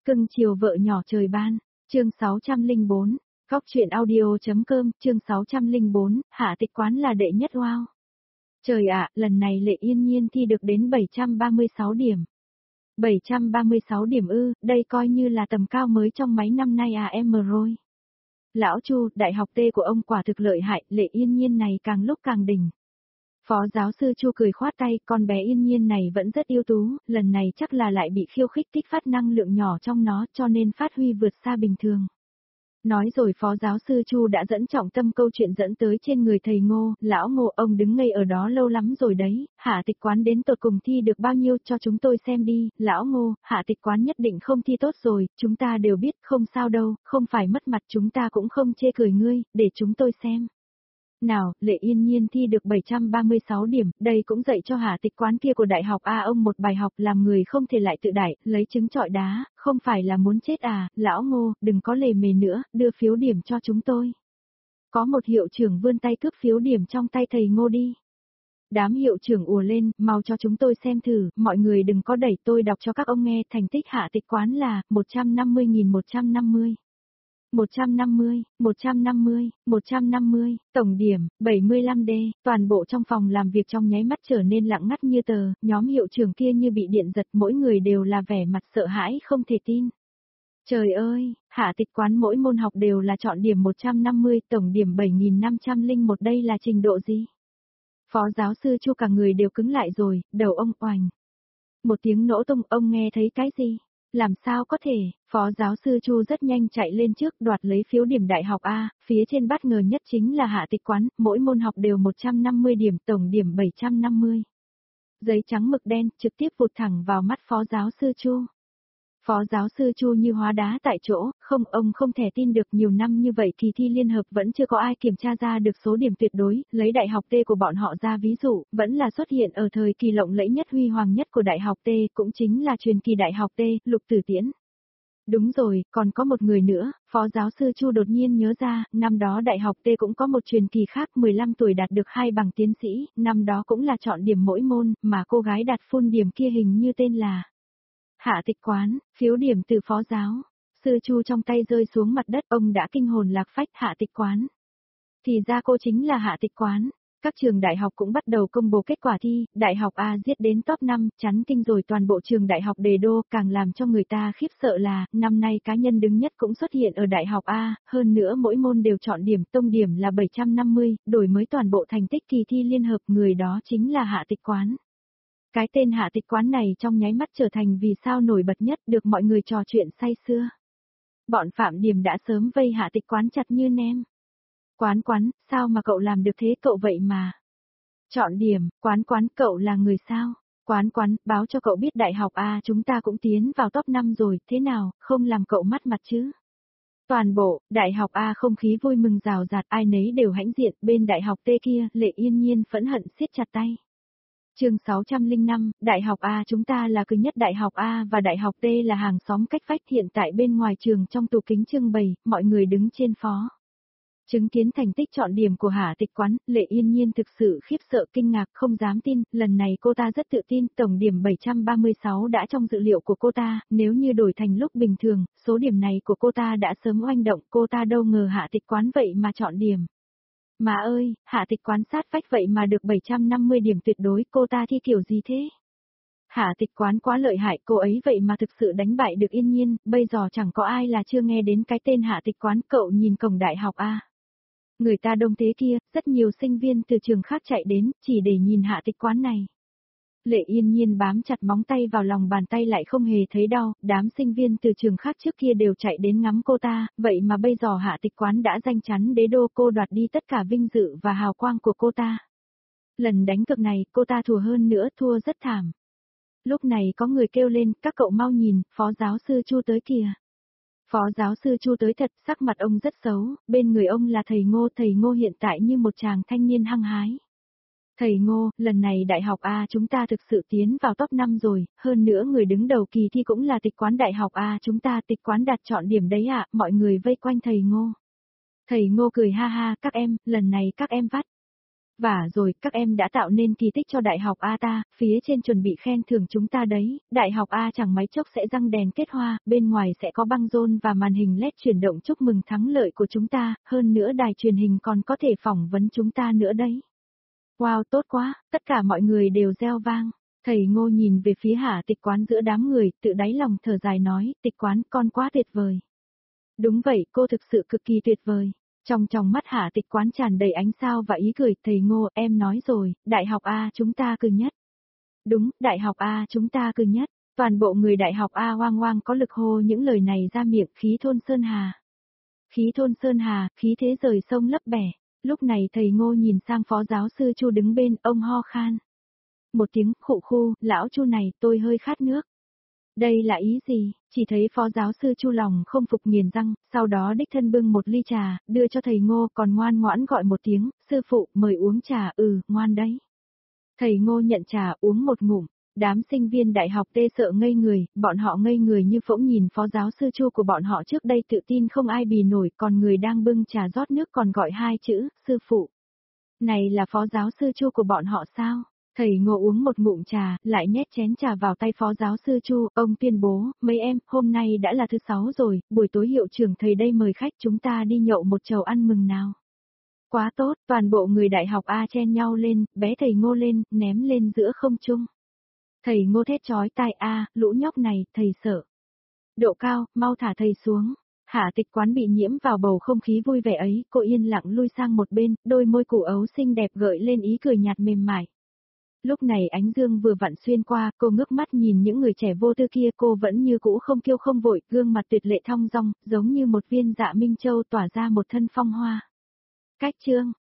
Cưng chiều vợ nhỏ trời ban, chương 604, Góc truyện audio.com, chương 604, Hạ Tịch Quán là đệ nhất wow. Trời ạ, lần này Lệ Yên Nhiên thi được đến 736 điểm. 736 điểm ư, đây coi như là tầm cao mới trong mấy năm nay à em rồi. Lão Chu, đại học T của ông quả thực lợi hại, Lệ Yên Nhiên này càng lúc càng đỉnh. Phó giáo sư Chu cười khoát tay, con bé Yên Nhiên này vẫn rất ưu tú, lần này chắc là lại bị khiêu khích kích phát năng lượng nhỏ trong nó cho nên phát huy vượt xa bình thường. Nói rồi phó giáo sư Chu đã dẫn trọng tâm câu chuyện dẫn tới trên người thầy Ngô, lão Ngô ông đứng ngây ở đó lâu lắm rồi đấy, Hạ Tịch Quán đến tột cùng thi được bao nhiêu cho chúng tôi xem đi, lão Ngô, Hạ Tịch Quán nhất định không thi tốt rồi, chúng ta đều biết không sao đâu, không phải mất mặt chúng ta cũng không chê cười ngươi, để chúng tôi xem. Nào, Lệ Yên Nhiên thi được 736 điểm, đây cũng dạy cho Hạ Tịch Quán kia của đại học A ông một bài học làm người không thể lại tự đại, lấy trứng trọi đá, không phải là muốn chết à, lão Ngô, đừng có lề mề nữa, đưa phiếu điểm cho chúng tôi. Có một hiệu trưởng vươn tay cướp phiếu điểm trong tay thầy Ngô đi. Đám hiệu trưởng ùa lên, mau cho chúng tôi xem thử, mọi người đừng có đẩy tôi đọc cho các ông nghe, thành tích Hạ Tịch Quán là 150.150. 150, 150, 150, tổng điểm, 75D, toàn bộ trong phòng làm việc trong nháy mắt trở nên lặng ngắt như tờ, nhóm hiệu trưởng kia như bị điện giật, mỗi người đều là vẻ mặt sợ hãi không thể tin. Trời ơi, Hạ Tịch Quán mỗi môn học đều là chọn điểm 150, tổng điểm 7501, đây là trình độ gì? Phó giáo sư Chu cả người đều cứng lại rồi, đầu ông oành. Một tiếng nổ tung, ông nghe thấy cái gì? Làm sao có thể, phó giáo sư Chu rất nhanh chạy lên trước đoạt lấy phiếu điểm đại học A, phía trên bất ngờ nhất chính là Hạ Tịch Quán, mỗi môn học đều 150 điểm, tổng điểm 750. Giấy trắng mực đen trực tiếp vụt thẳng vào mắt phó giáo sư Chu. Phó giáo sư Chu như hóa đá tại chỗ, ông không thể tin được nhiều năm như vậy kỳ thi liên hợp vẫn chưa có ai kiểm tra ra được số điểm tuyệt đối, lấy đại học T của bọn họ ra ví dụ, vẫn là xuất hiện ở thời kỳ lộng lẫy nhất huy hoàng nhất của đại học T, cũng chính là truyền kỳ đại học T, Lục Tử Tiễn. Đúng rồi, còn có một người nữa, phó giáo sư Chu đột nhiên nhớ ra, năm đó đại học T cũng có một truyền kỳ khác 15 tuổi đạt được 2 bằng tiến sĩ, năm đó cũng là chọn điểm mỗi môn, mà cô gái đạt full điểm kia hình như tên là Hạ Tịch Quán, phiếu điểm từ phó giáo. Sư Chu trong tay rơi xuống mặt đất, ông đã kinh hồn lạc phách. Hạ Tịch Quán. Thì ra cô chính là Hạ Tịch Quán. Các trường đại học cũng bắt đầu công bố kết quả thi, đại học A giết đến top 5, chắn kinh rồi toàn bộ trường đại học Đề Đô, càng làm cho người ta khiếp sợ là, năm nay cá nhân đứng nhất cũng xuất hiện ở đại học A, hơn nữa mỗi môn đều chọn điểm, tông điểm là 750, đổi mới toàn bộ thành tích kỳ thi liên hợp, người đó chính là Hạ Tịch Quán. Cái tên Hạ Tịch Quán này trong nháy mắt trở thành vì sao nổi bật nhất, được mọi người trò chuyện say sưa. Bọn phạm điểm đã sớm vây Hạ Tịch Quán chặt như nem. Quán, sao mà cậu làm được thế, cậu vậy mà. Chọn điểm, Quán, cậu là người sao? Quán, báo cho cậu biết đại học A chúng ta cũng tiến vào top 5 rồi, thế nào, không làm cậu mất mặt chứ? Toàn bộ, đại học A không khí vui mừng rào rạt, ai nấy đều hãnh diện, bên đại học T kia, Lệ Yên Nhiên phẫn hận siết chặt tay. Chương 605, Đại học A chúng ta là cứng nhất, đại học A và đại học T là hàng xóm cách vách, hiện tại bên ngoài trường trong tủ kính trưng bày, mọi người đứng trên phó. Chứng kiến thành tích chọn điểm của Hạ Tịch Quán, Lệ Yên Nhiên thực sự khiếp sợ kinh ngạc không dám tin, lần này cô ta rất tự tin, tổng điểm 736 đã trong dự liệu của cô ta, nếu như đổi thành lúc bình thường, số điểm này của cô ta đã sớm oanh động, cô ta đâu ngờ Hạ Tịch Quán vậy mà chọn điểm. Mà ơi, Hạ Tịch Quán sát vách vậy mà được 750 điểm tuyệt đối, cô ta thi kiểu gì thế? Hạ Tịch Quán quá lợi hại, cô ấy vậy mà thực sự đánh bại được Yên Nhiên, bây giờ chẳng có ai là chưa nghe đến cái tên Hạ Tịch Quán, cậu nhìn cổng đại học A. Người ta đông thế kia, rất nhiều sinh viên từ trường khác chạy đến, chỉ để nhìn Hạ Tịch Quán này. Lệ Yên Nhiên bám chặt móng tay vào lòng bàn tay lại không hề thấy đau, đám sinh viên từ trường khác trước kia đều chạy đến ngắm cô ta, vậy mà bây giờ Hạ Tịch Quán đã giành chắn đế đô, cô đoạt đi tất cả vinh dự và hào quang của cô ta. Lần đánh cược này, cô ta thua hơn nữa, thua rất thảm. Lúc này có người kêu lên, các cậu mau nhìn, phó giáo sư Chu tới kìa. Phó giáo sư Chu tới thật, sắc mặt ông rất xấu, bên người ông là thầy Ngô hiện tại như một chàng thanh niên hăng hái. Thầy Ngô, lần này đại học A chúng ta thực sự tiến vào top 5 rồi, hơn nữa người đứng đầu kỳ thi cũng là Tịch Quán đại học A chúng ta, Tịch Quán đạt chọn điểm đấy ạ, mọi người vây quanh thầy Ngô. Thầy Ngô cười ha ha, các em, lần này các em vắt. Và rồi, các em đã tạo nên kỳ tích cho Đại học A ta, phía trên chuẩn bị khen thưởng chúng ta đấy, Đại học A chẳng mấy chốc sẽ răng đèn kết hoa, bên ngoài sẽ có băng rôn và màn hình LED chuyển động chúc mừng thắng lợi của chúng ta, hơn nữa đài truyền hình còn có thể phỏng vấn chúng ta nữa đấy. Wow, tốt quá, tất cả mọi người đều reo vang. Thầy Ngô nhìn về phía Hạ Tịch Quán giữa đám người, tự đáy lòng thở dài nói, Tịch Quán, con quá tuyệt vời. Đúng vậy, cô thực sự cực kỳ tuyệt vời. Trong mắt Hạ Tịch Quán tràn đầy ánh sao và ý cười, thầy Ngô, em nói rồi, Đại học A chúng ta cừ nhất. Đúng, Đại học A chúng ta cừ nhất. Toàn bộ người Đại học A oang oang có lực hô những lời này ra miệng, khí thôn Sơn Hà. Khí thôn Sơn Hà, khí thế rời sông lấp bẻ. Lúc này thầy Ngô nhìn sang phó giáo sư Chu đứng bên, ông ho khan. Một tiếng khụ khu, lão Chu này, tôi hơi khát nước. Đây là ý gì? Chỉ thấy phó giáo sư Chu lòng không phục nghiền răng, sau đó đích thân bưng một ly trà, đưa cho thầy Ngô còn ngoan ngoãn gọi một tiếng, sư phụ, mời uống trà, ngoan đấy. Thầy Ngô nhận trà uống một ngụm, đám sinh viên đại học tê sợ ngây người, bọn họ ngây người như phỗng nhìn phó giáo sư Chu của bọn họ trước đây tự tin không ai bì nổi, còn người đang bưng trà rót nước còn gọi hai chữ, sư phụ. Này là phó giáo sư Chu của bọn họ sao? Thầy Ngô uống một ngụm trà, lại nhét chén trà vào tay phó giáo sư Chu, ông tuyên bố, mấy em, hôm nay đã là thứ 6 rồi, buổi tối hiệu trưởng thầy đây mời khách chúng ta đi nhậu một chầu ăn mừng nào. Quá tốt, toàn bộ người đại học A chen nhau lên, bé thầy Ngô lên, ném lên giữa không trung. Thầy Ngô thét chói tai a, lũ nhóc này, thầy sợ. Độ cao, mau thả thầy xuống. Hạ Tịch Quán bị nhiễm vào bầu không khí vui vẻ ấy, cô yên lặng lui sang một bên, đôi môi củ ấu xinh đẹp gợi lên ý cười nhạt mềm mại. Lúc này ánh dương vừa vặn xuyên qua, cô ngước mắt nhìn những người trẻ vô tư kia, cô vẫn như cũ không kiêu không vội, gương mặt tuyệt lệ thong dong, giống như một viên dạ minh châu tỏa ra một thân phong hoa. Cách chương